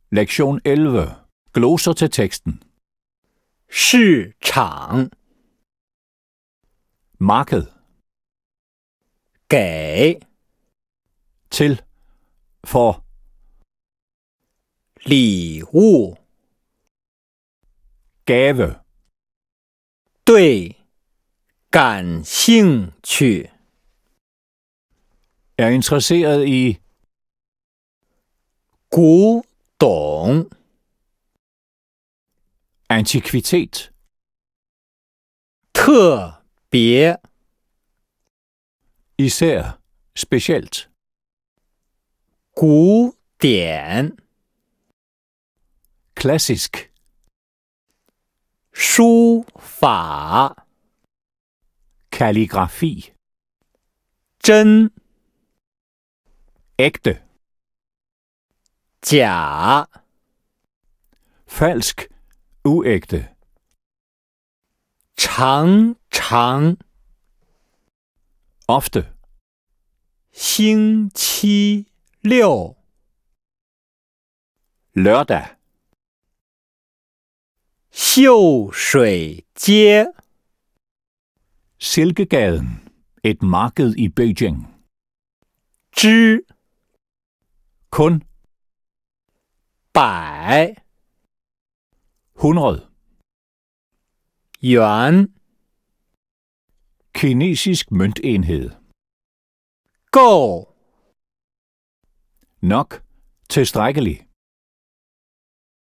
Lektion 11. Gloser til teksten. 市场 Marked. 给 Til. For. 礼物 Gave. 对感兴趣 Er interesseret i. 古董 Antikvitet. 特别 Især. Specielt. 古典 Klassisk. 书法 Kalligrafi. 真 Ægte. 假 Falsk. Uægte. 常常 Ofte. 星期六 Lørdag. 秀水街 Silkegaden. Et marked i Beijing. 之 Kun. 百 100. 元 Kinesisk møntenhed. 够 Nok. Tilstrækkelig.